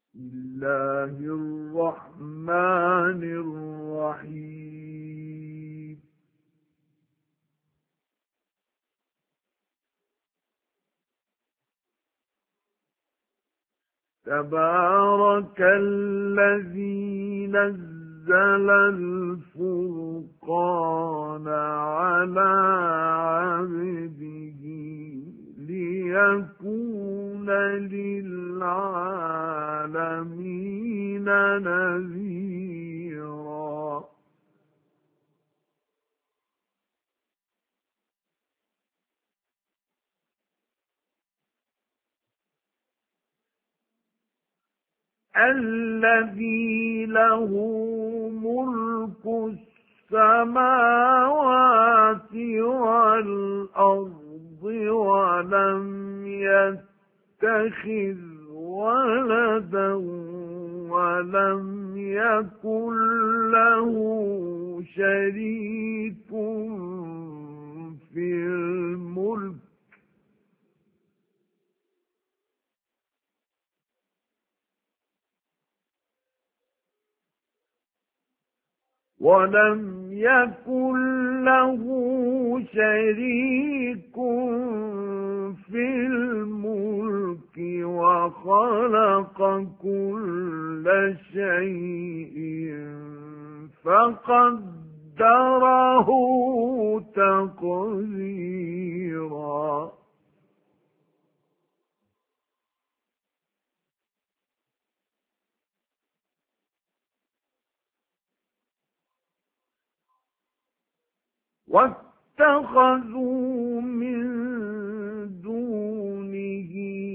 الله الرحمن الرحيم تبارك الذي نزل الفرقان على عبده ليكون للعالمين نذيرا الذي له ملك السماوات والأرض ولم يتخذ ولدا ولم يكن له شريك في الملك ولم يكن له شريك في الملك وخلق كل شيء فقدره تقديرا واتخذوا من دونه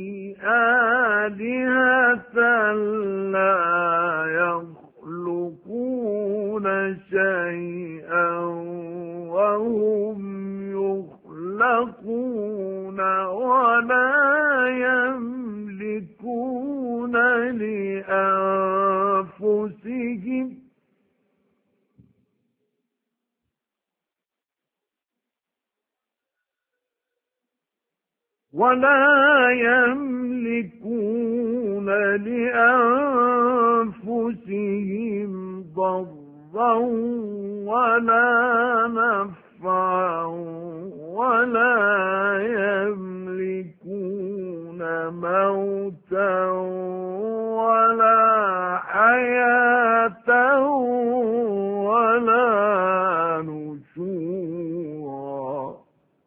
آلهة لا يخلقون شيئا وهم يخلقون ولا يملكون لأنفسهم ضرا ولا نفعا ولا يملكون موتا ولا حياة ولا نشورا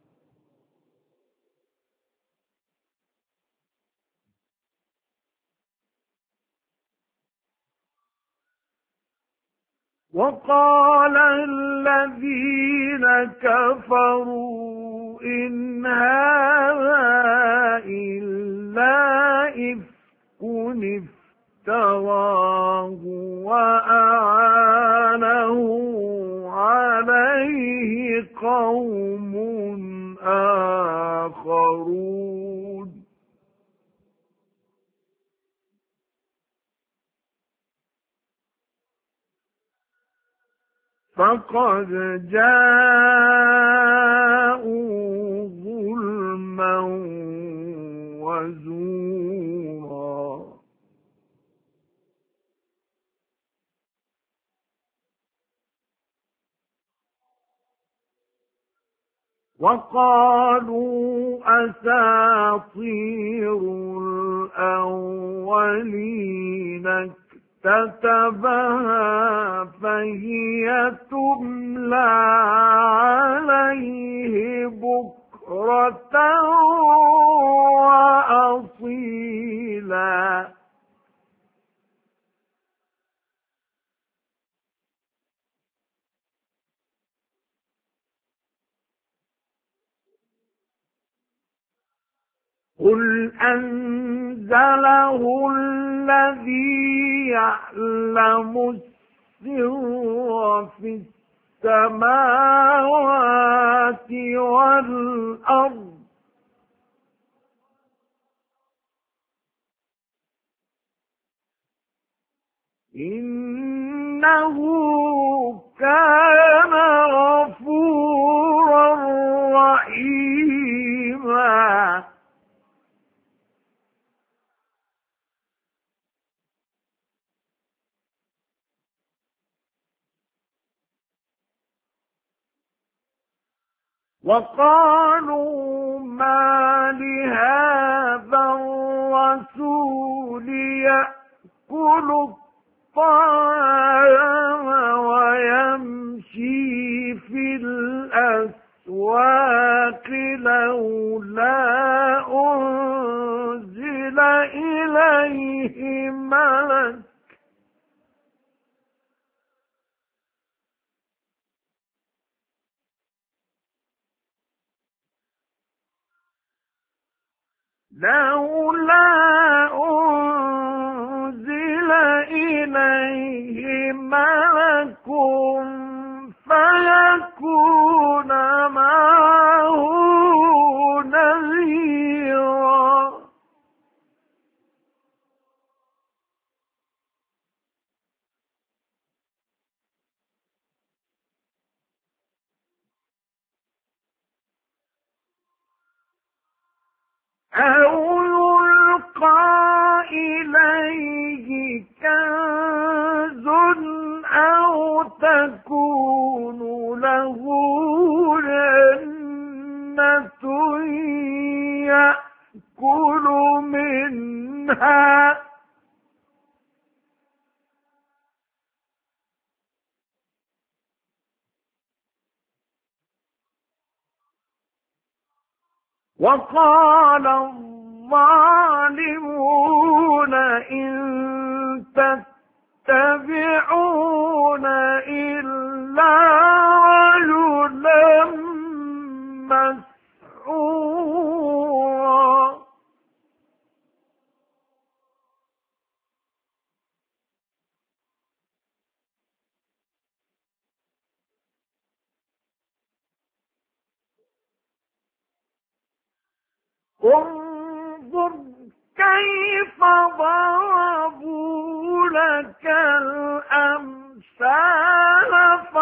وقال الذين كفروا إن هذا إلا إفك افتراه وأعانه عليه قوم آخرون فقد جاءوا ظلما وزورا وقالوا أساطير الأولين اكتتبها فهي تملى عليه بكرة وأصيلا قل أنزله الذي يعلم السر في السماوات والأرض إنه كان غفورا رحيما وقالوا ما لهذا الرسول يأكل الطعام ويمشي في الأسواق لولا أنزل إليه ملك فيكون معه نذيرا أو يلقى إليه كنز أو تكون له جنة يأكل منها وقال الظالمون إن تتبعون إلا رجلا مسحورا انظر كيف ضربوا لك الأمثال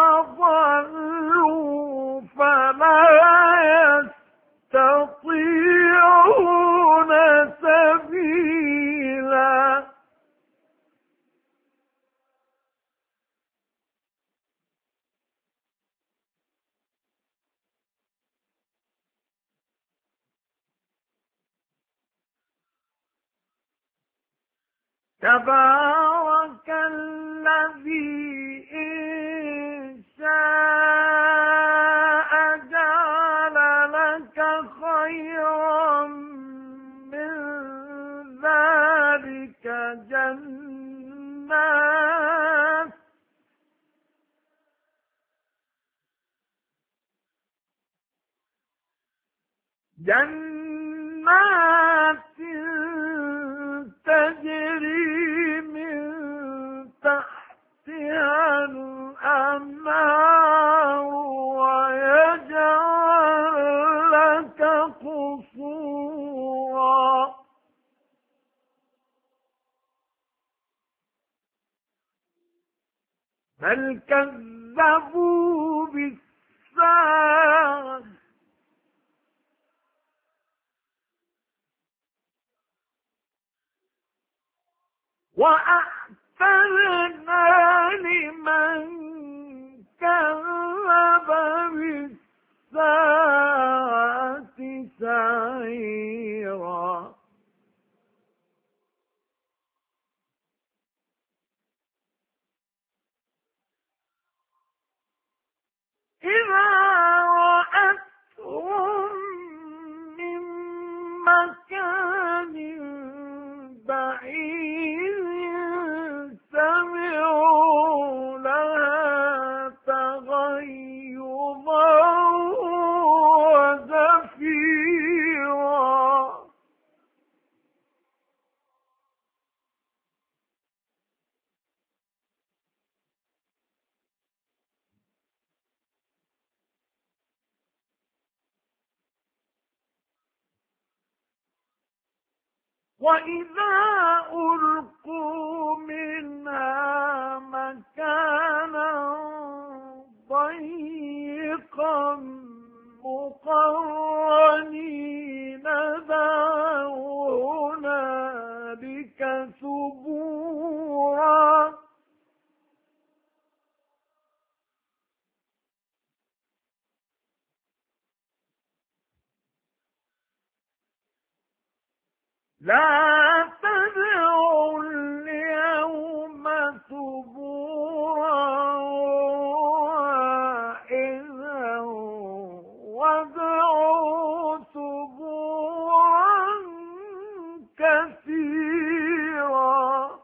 فضلوا فلا يستطيعون سبيلا تبارك الذي إن شاء جعل لك خيرا من ذلك جنات تجري من تحتها الأنهار ويجعل لك قصورا بل كذبوا بالساعة وأعتدنا لمن كذب بالساعة سعيرا إذا رأتهم من مكان بعيد سمعوا لها تغيظا وزفيرا وإذا ألقوا منها مكانا ضيقا مقرنين دعوا هنالك ثبورا لا تدعوا اليوم ثبورا واحدا وادعوا ثبورا كثيرا.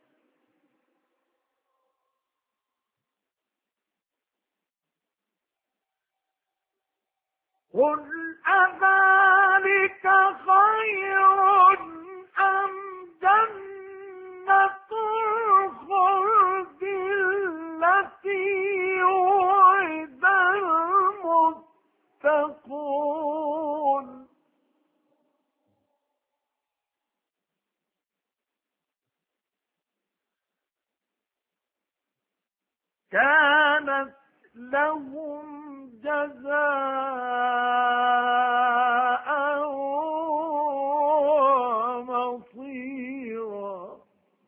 قل أذلك خير أم جنة الخلد التي وعد المتقون كانت لهم جزاء ومصيرا.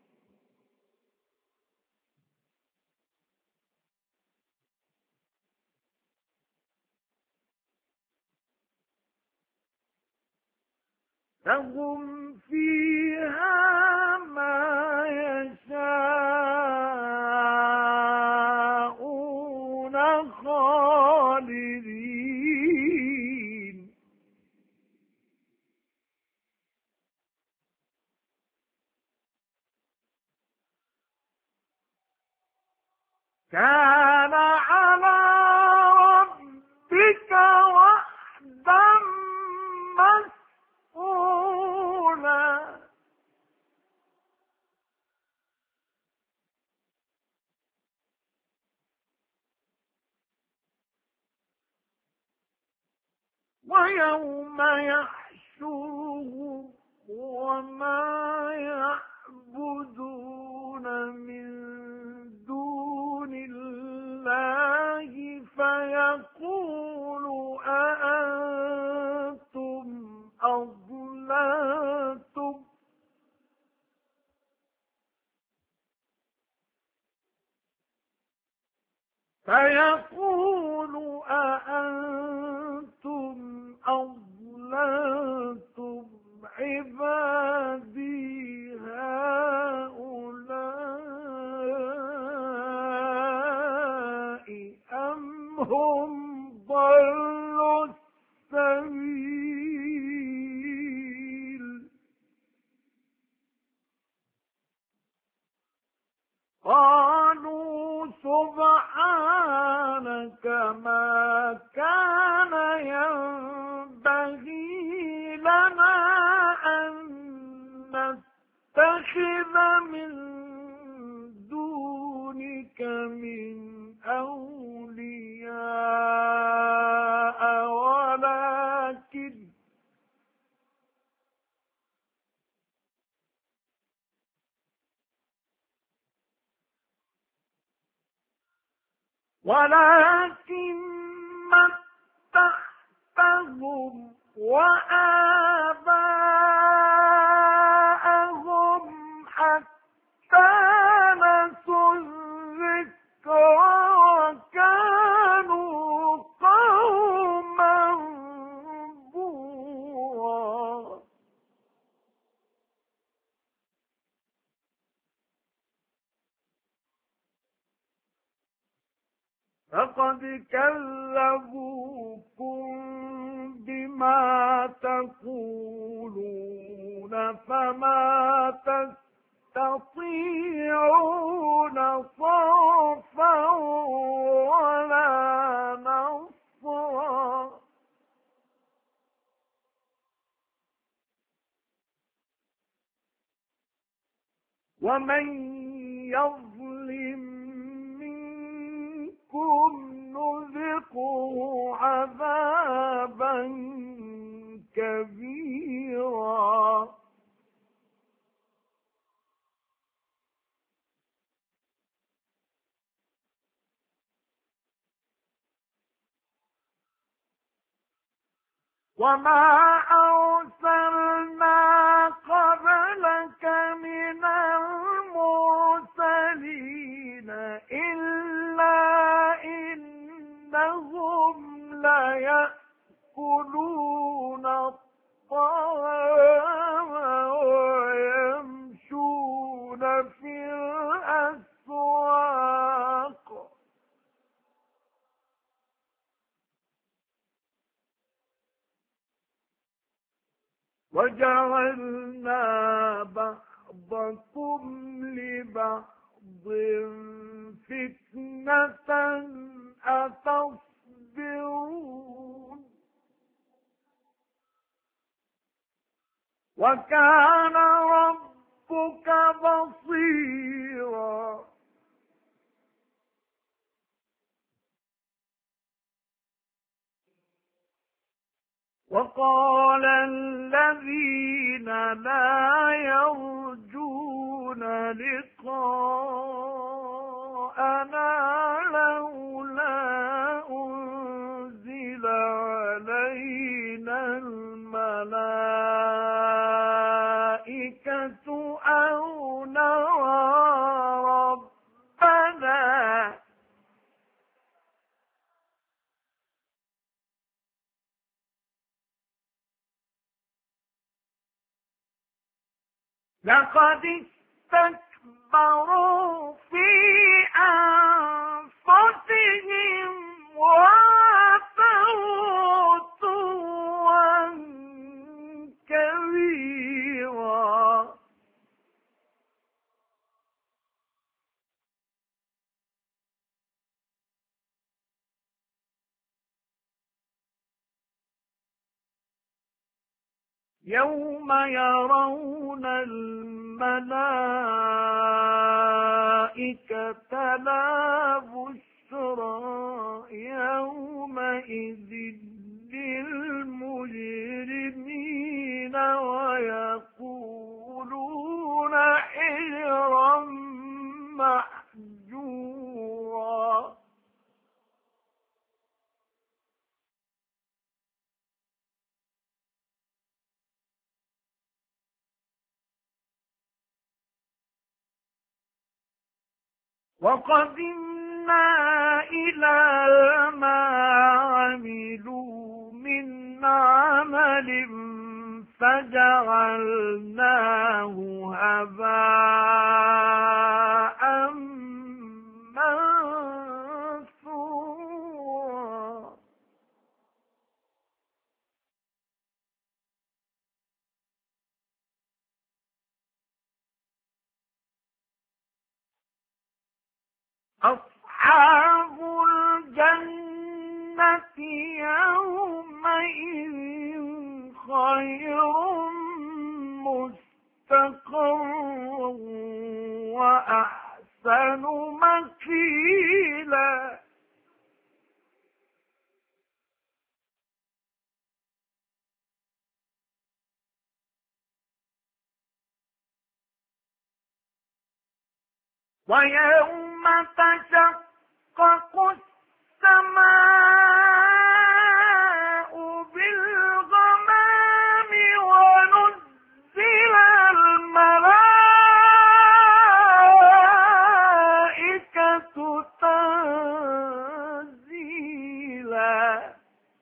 لهم فيها ما يشاءون خالدين. كان على ربك وحدا مسئولا. ويوم يحشرهم وما يعبدون من دون الله فيقول أأنتم أضللتم عبادي هؤلاء أم هم ضلوا السبيل. قالوا سبحانك ما كان ينبغي لنا أن نتخذ من دونك من أولياء ولكن متعتهم وآباءهم حتى نسوا الذكر وكانوا قوما بورا. فقد كذبوكم بما تقولون فما تستطيعون صرفا ولا نصرا. ومن يظلم نذقه عذابا كبيرا. وما أرسلنا قبلك من المرسلين إلا إنهم ليأكلون الطعام جعلنا بعضكم لبعض فتنة أتصبرون وكان ربك بصيرا وقال الذين لا يرجون لقاءنا لولا أنزل علينا الملائكة أو نرى ربنا لقد استكبروا في أنفسهم وعتوا عتوا كبيرا يوم يرون الملائكة لا بشرى يومئذ للمجرمين ويقولون حجرا محجورا وقدمنا إلى ما عملوا من عمل فجعلناه هباء منثورا أصحاب الجنة يومئذ خير مستقرا وأحسن مقيلا ويوم تشقق السماء بالغمام ونزل الملائكة تنزيلا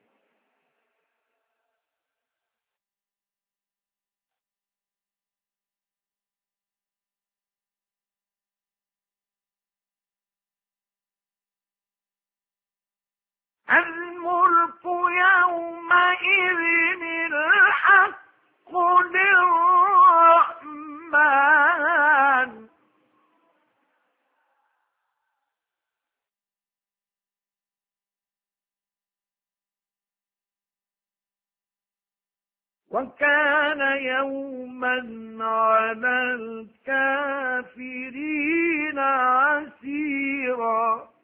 الملك يومئذ الحق للرحمن وكان يوما على الكافرين عسيرا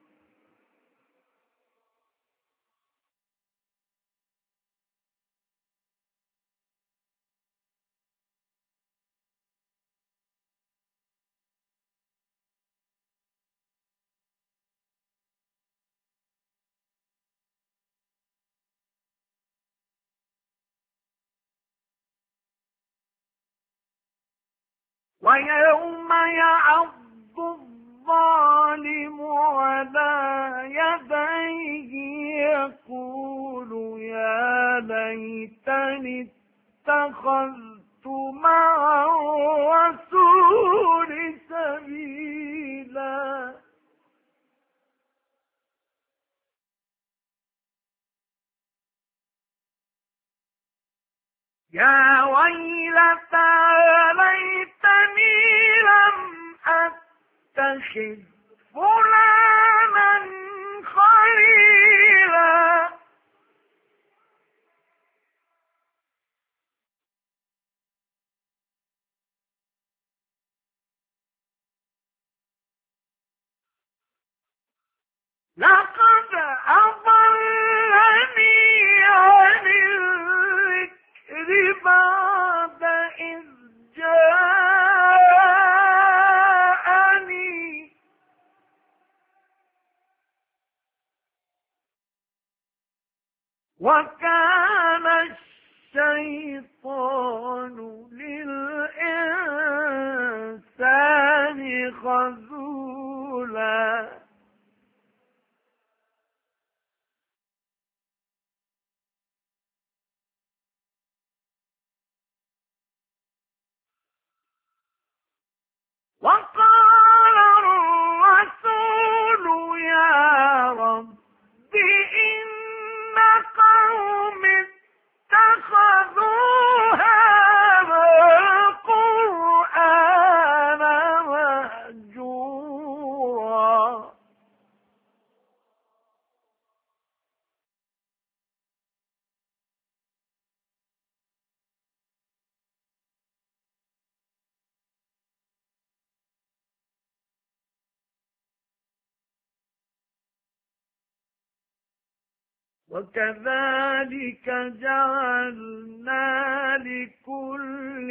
ويوم يعض الظالم على يديه يقول يا ليتني اتخذت مع الرسول سبيلا يا ويلتى ليتني لم أتخذ فلانا خليلا. لقد أضلني عن الذكر بعد إذ جاءني وكان الشيطان للإنسان خذولا. وقال الرسول يا رب إن قومي اتخذوا هذا القرآن مهجورا. وكذلك جعلنا لكل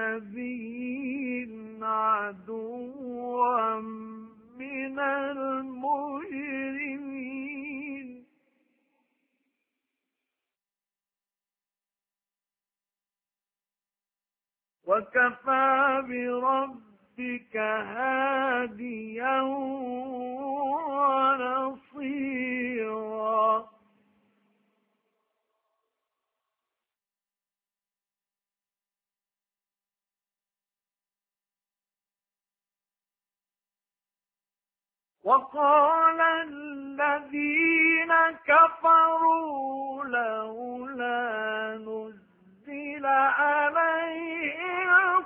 نبي عدوا من المجرمين وكفى بربك هاديا ونصيرا. وقال الذين كفروا لولا نزل عليه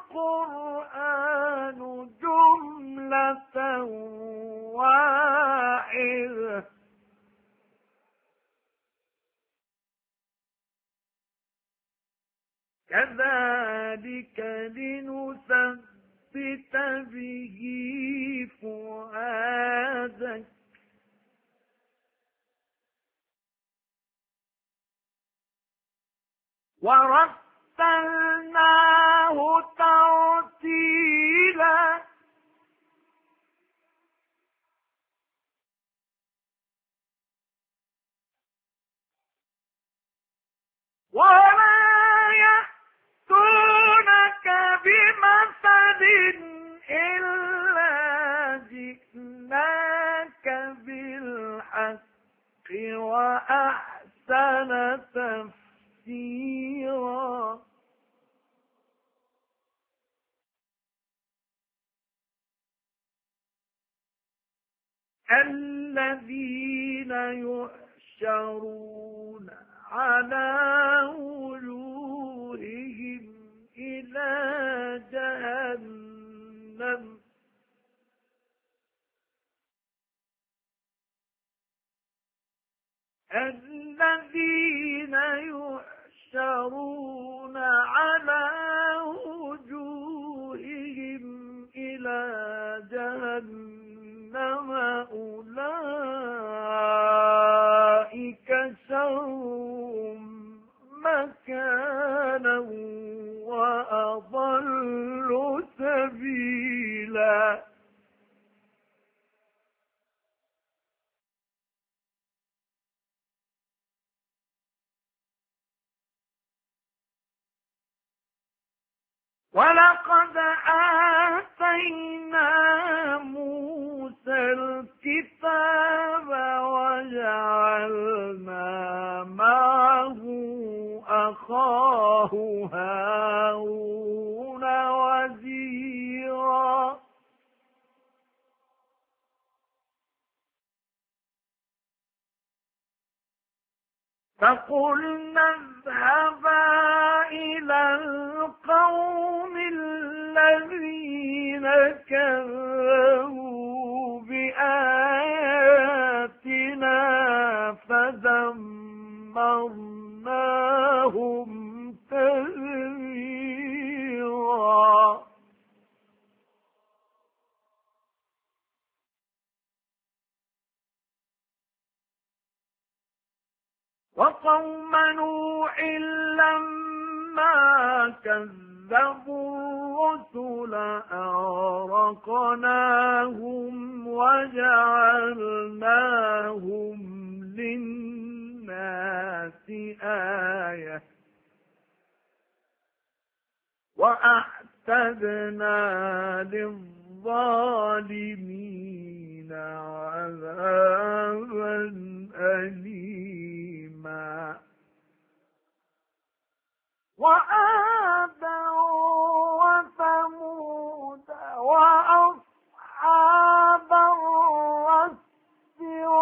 القرآن جملة واحدة كذلك لنثبت به فؤادك ورتلناه ترتيلا. ولا يأتونك بمثل إلا جئناك بالحق وأحسن تفسيرا. الذين يحشرون على وجوههم إلى جهنم الذين يحشرون على وجوههم إلى جهنم أولئك شر مكانا وأضل سبيلا. ولقد آتينا موسى الكتاب وجعلنا معه أخاه هارون وزيرا. فقلنا اذهبا إلى القوم الذين كذبوا بآياتنا فدمرناهم تدميرا. وقوم نوح لما كذبوا الرسل أغرقناهم وجعلناهم للناس آية وأعتدنا للظالمين عذابا أليما. وعادا وثمود وأصحاب الرس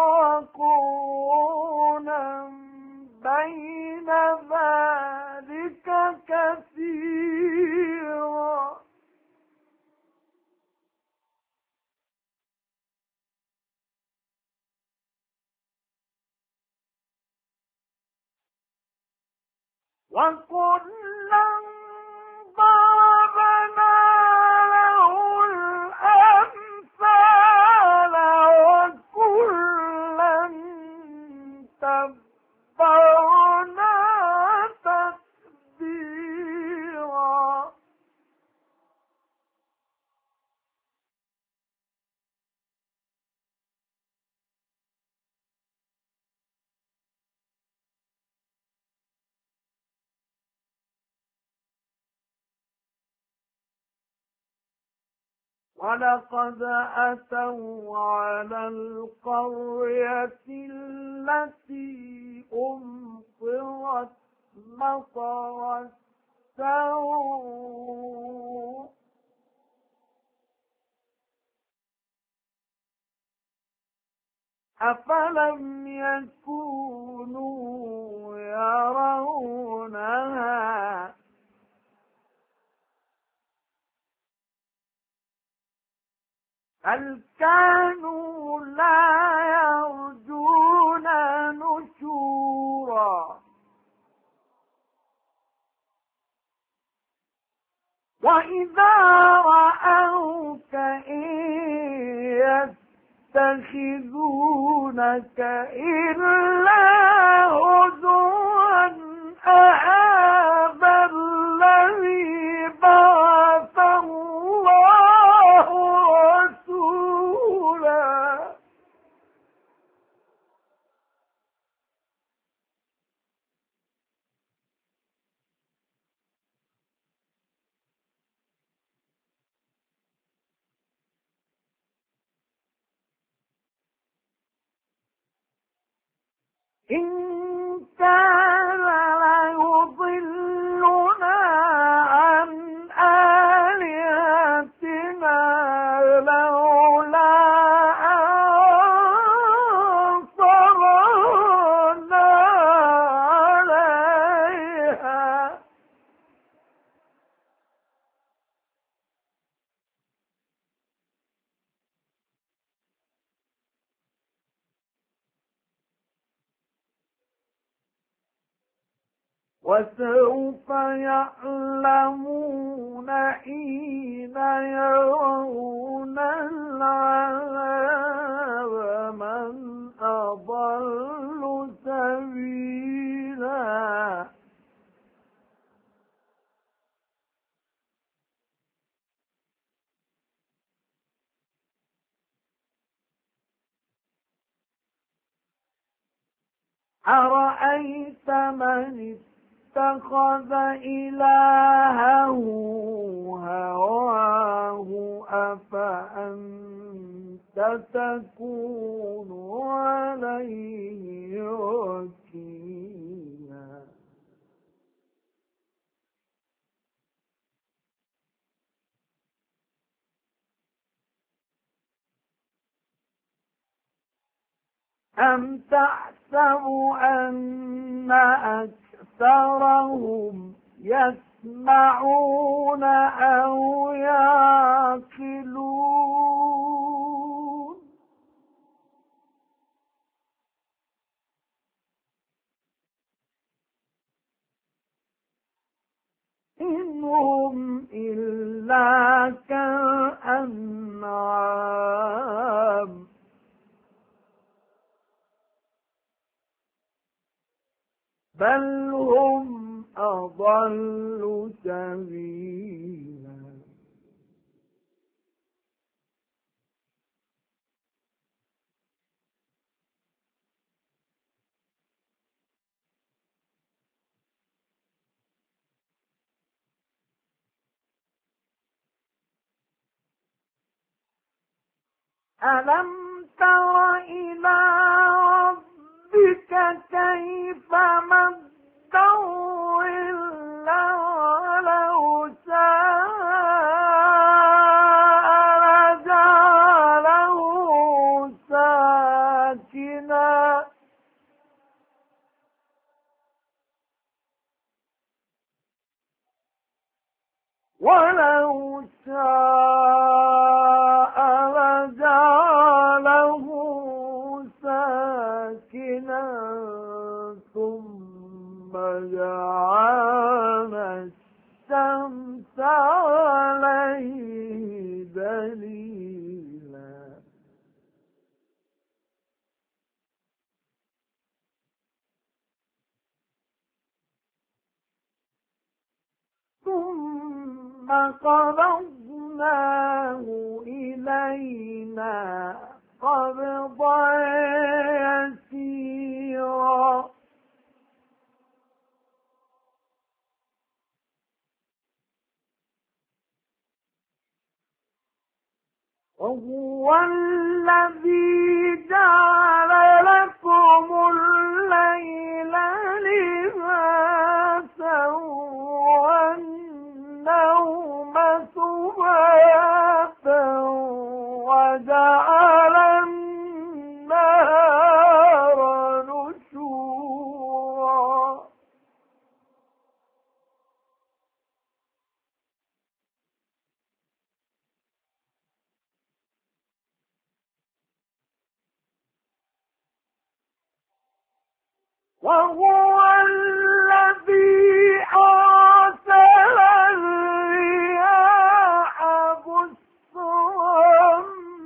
وقرونا بين ذلك كثيرا. وكلا ضربنا له الأمثال وكلا تبرنا تتبيرا. ولقد أتوا على القرية التي أمطرت مطر السوء أفلم يكونوا يرونها بل كانوا لا يرجون نشورا. وإذا رأوك إن يتخذونك إلا هزوا أهذا الذي بعث الله رسولا. إن كان ليضلنا عن آلهتنا لولا أن صبرنا عليها. وسوف يعلمون حين يرون العذاب من أضل سبيلا. أرأيت من اتخذ إلهه هواه أفأنت تكون عليه وكيلا. أم تحت أن أكثرهم يسمعون أو يعقلون إن هم إلا كالأنعام بل هم أضل سبيلا ألم تر إلى ربك كيف مد الظل ولو شاء لجعله ساكنا ولو شاء لجعله ساكنا ثم جعلنا الشمس عليه دليلا ثم قبضناه إلينا قبضا يسيرا وهو الذي جعل لكم الليل لباسا والنوم سباتا وجعل النهار نشورا وهو الذي أرسل الرياح بشرا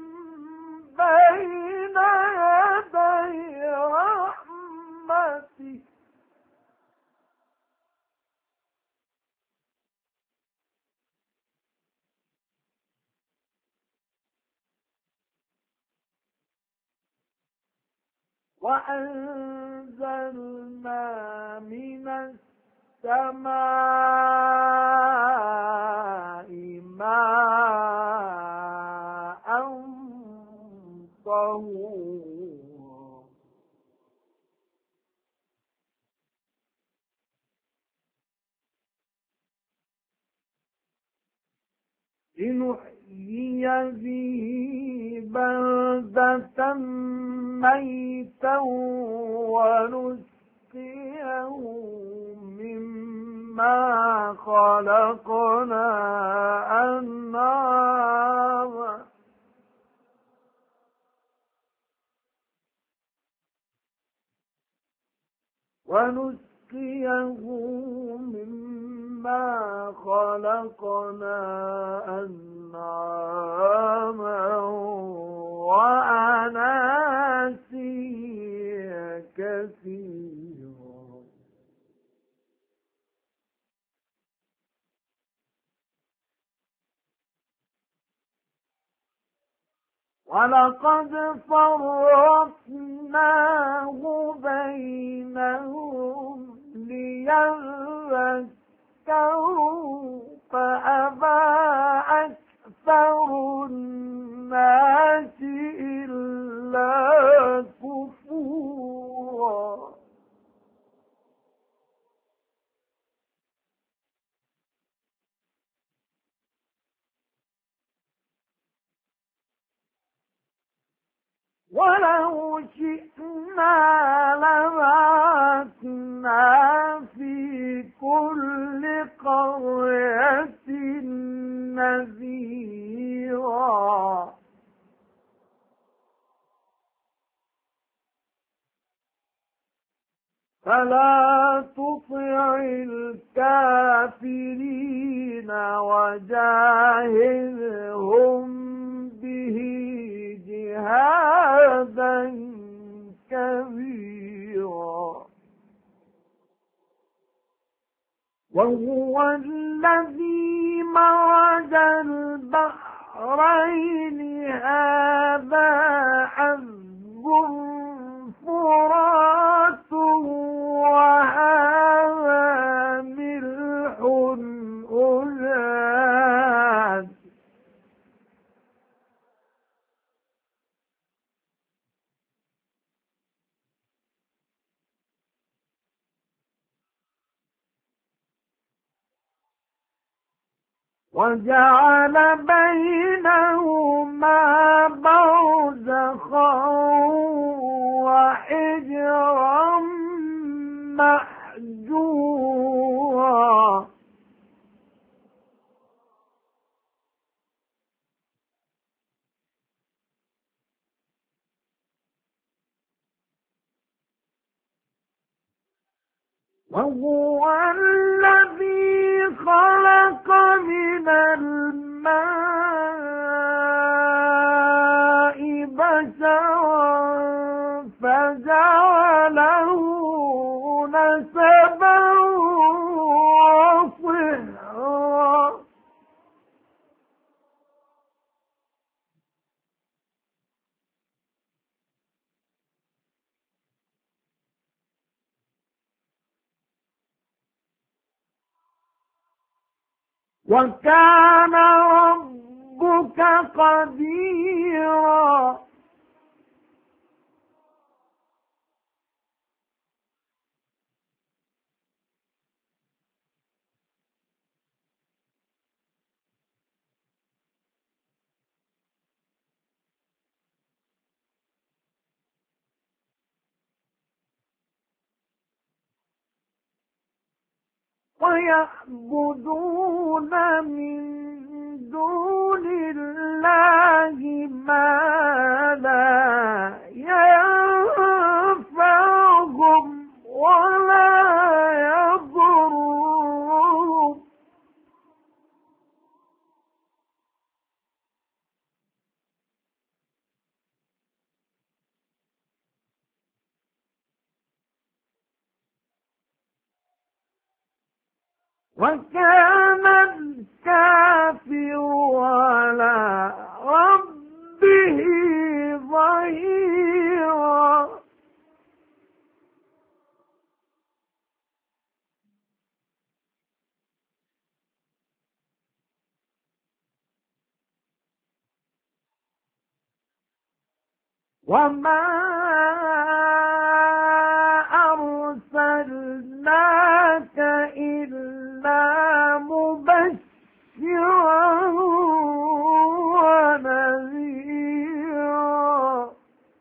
بين يدي رحمته وأنزلنا من السماء ماء طهورا لنحيي به بلدة ميتا ونسقيه مما خلقنا أنعاما وأناسيا كثيرا ولقد فرقناه بينهم ليذكروا فأبى أكثر الناس إلا كفورا ولو شئنا لبعثنا في كل قرية نذيرا فلا تطع الكافرين وجاهدهم به جهادا كبيرا وهو الذي مرج البحرين هذا عذب فرات وهذا ملح أجاج وجعل بينهما برزخا وحجرا محجورا وهو الذي خلق من الماء بشرا فجعله نسبا وصهرا وكان ربك قديرا ويعبدون من دون الله ما لا ينفعهم ولا يضرهم وكان الكافر على ربه ظهيرا وما أرسلناك إلا مبشرا ونذيرا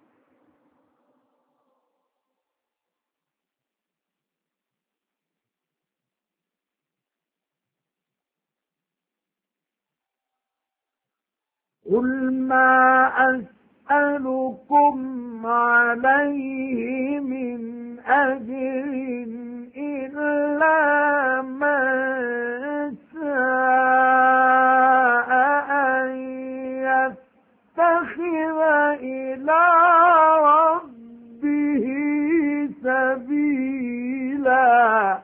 قل ما أسألكم عليه من أجر إلا من شاء أن يتخذ إلى ربه سبيلا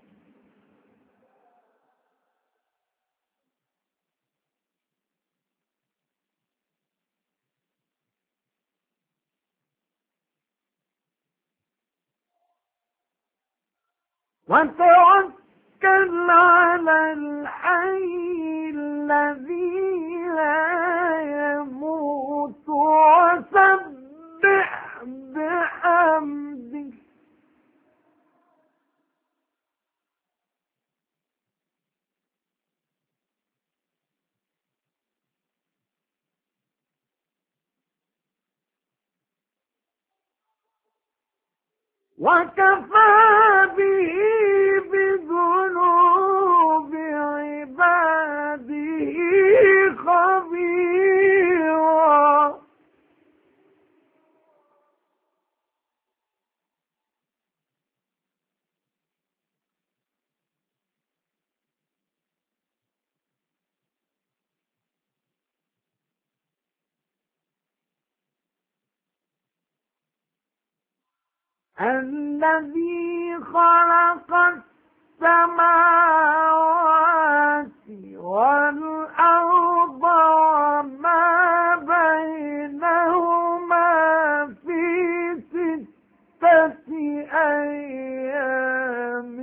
وتوكل على الحي الذي لا يموت وسبح بحمده وكفى به بذنوب عباده خبيرا. الذي خلق السماوات والأرض وما بينهما في 6 أيام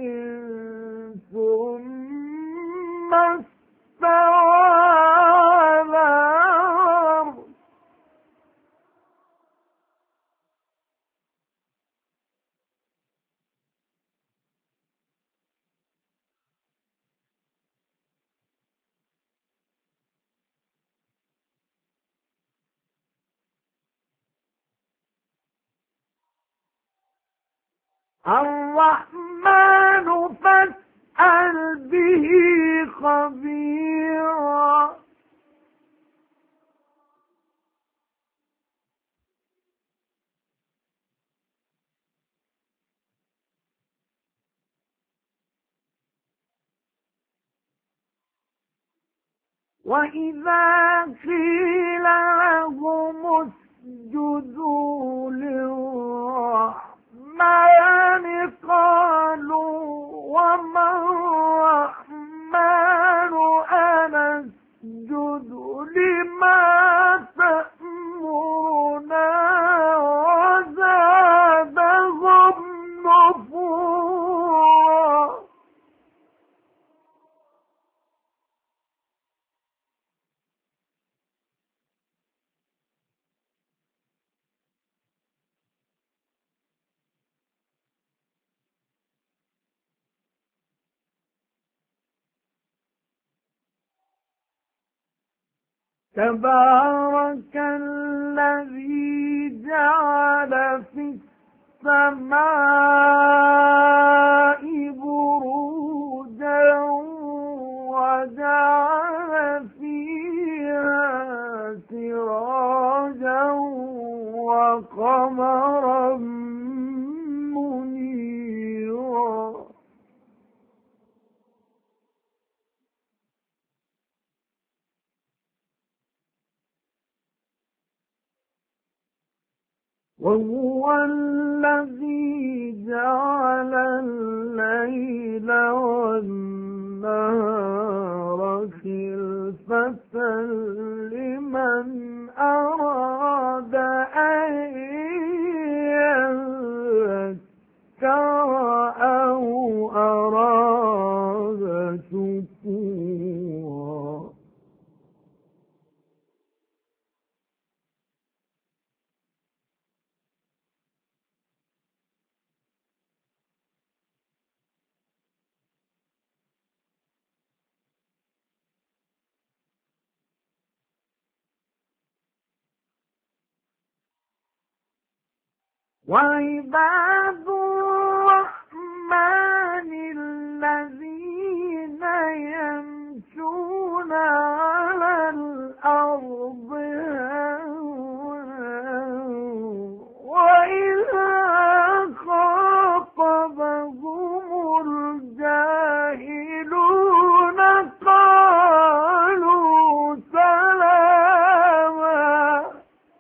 ثم استوى على الأرض. الرحمن فاسأل به خبيرا. وإذا قيل لهم اسجدوا للرحمن قالوا وما الرحمن أنسجد لما تأمرنا وزادهم نفورا. تبارك الذي جعل في السماء بروجا وجعل فيها سراجا وقمرا منيرا. وهو الذي جعل الليل والنهار خلفة لمن أراد أن يذكر أو أراد شكورا. وعباد الرحمن الذين يمشون على الأرض هونا وإذا خاطبهم الجاهلون قالوا سلاما.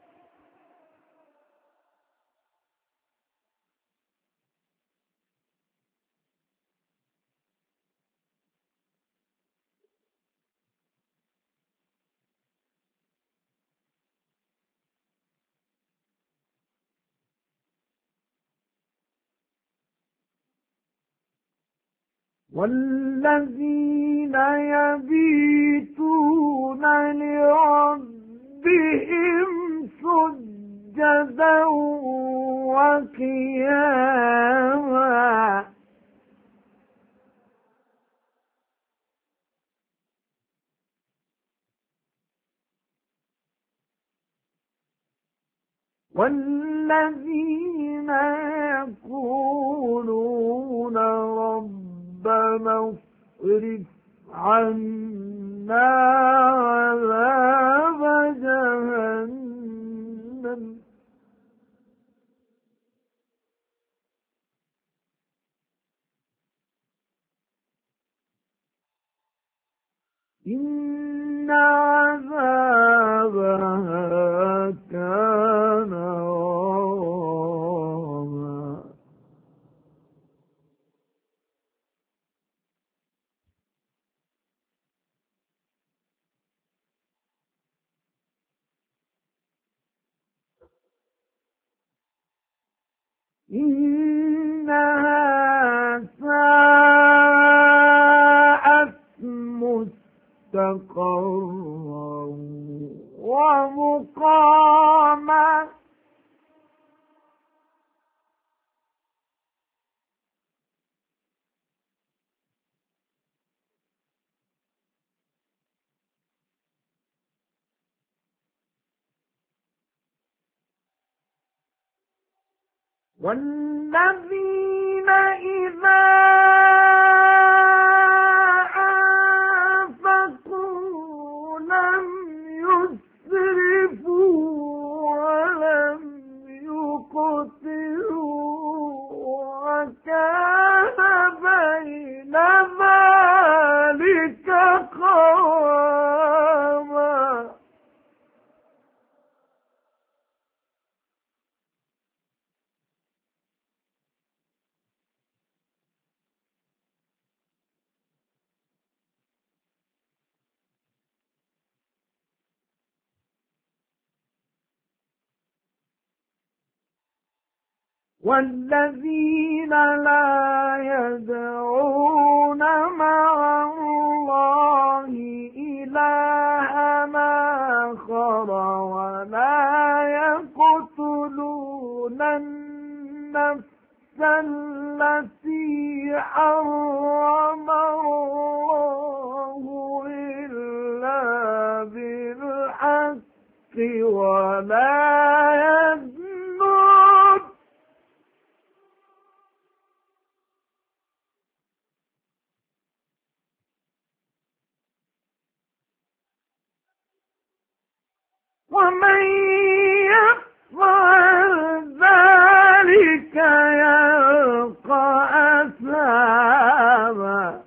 والذين يبيتون لربهم سجدا وقياما. والذين يقولون ربنا اصرف عنا عذاب جهنم إن عذابها كان غراما إنها ساءت مستقرا ومقاما والذين إذا أنفقوا لم يسرفوا ولم يقتروا وكان بين ذلك قواما والذين لا يدعون مع الله إلها آخر ولا يقتلون النفس التي حرم الله إلا بالحق ولا يزنون ومن يفعل ذلك يلقى أثاما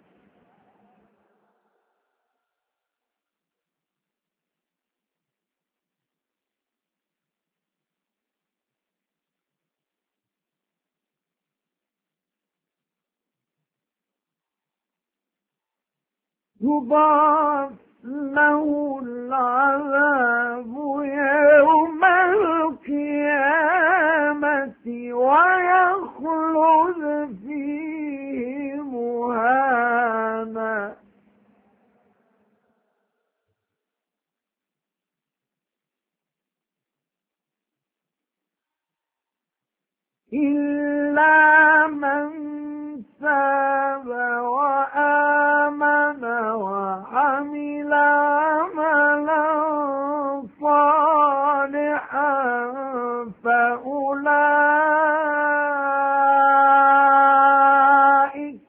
يضاعف له العذاب يوم القيامة ويخلد فيه مهانا إلا من تاب وآمن وعمل عملا صالحا فأولئك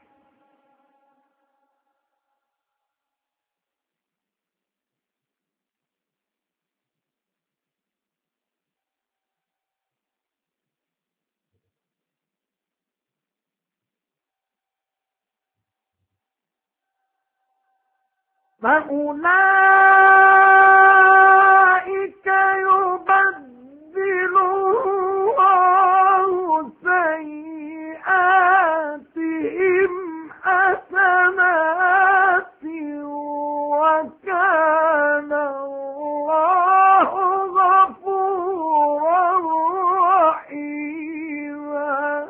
يبدل الله سيئاتهم حسنات وكان الله غفورا رحيما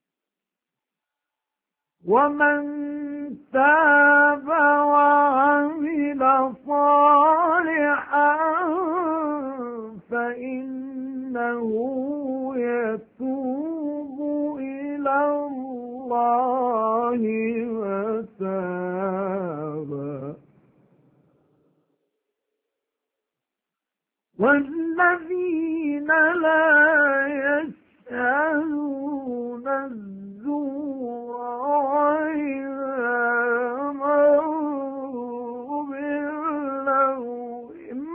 ومن تاب وعمل فإنه يتوب إلى الله متابا والذين لا يشهدون الزور وإذا مروا باللغو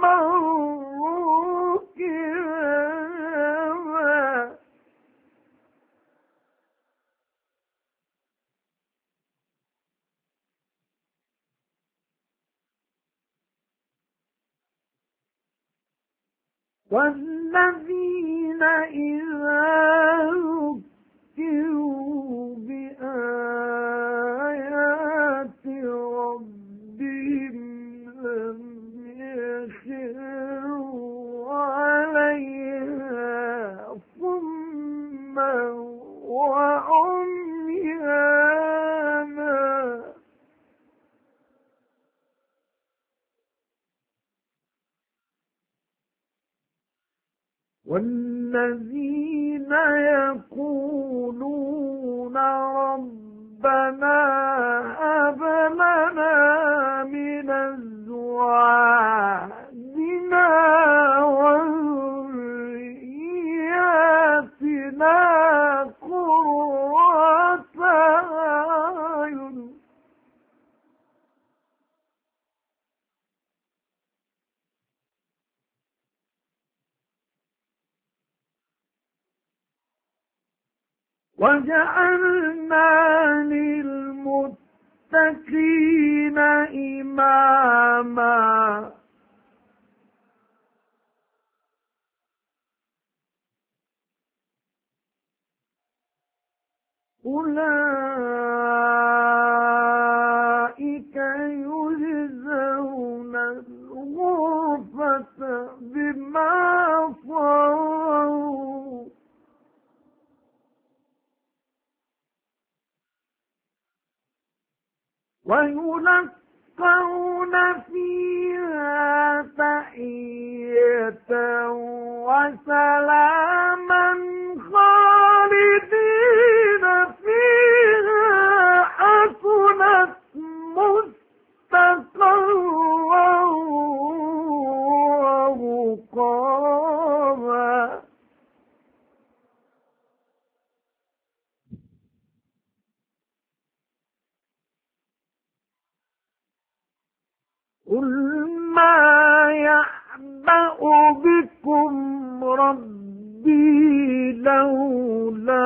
مروا كراما والذين إذا ذكروا بآيات ربهم لم يخروا عليها صما وعميانا والذين يقولون ربنا هب لنا من أزواجنا وذرياتنا قرة أعين وجعلنا للمتقين إماما أولئك يجزون الغرفة بما صبروا ويلقون فيها تحية وسلاما خالدين فيها حسنت مستقرا ومقاما قل ما يعبأ بكم ربي لولا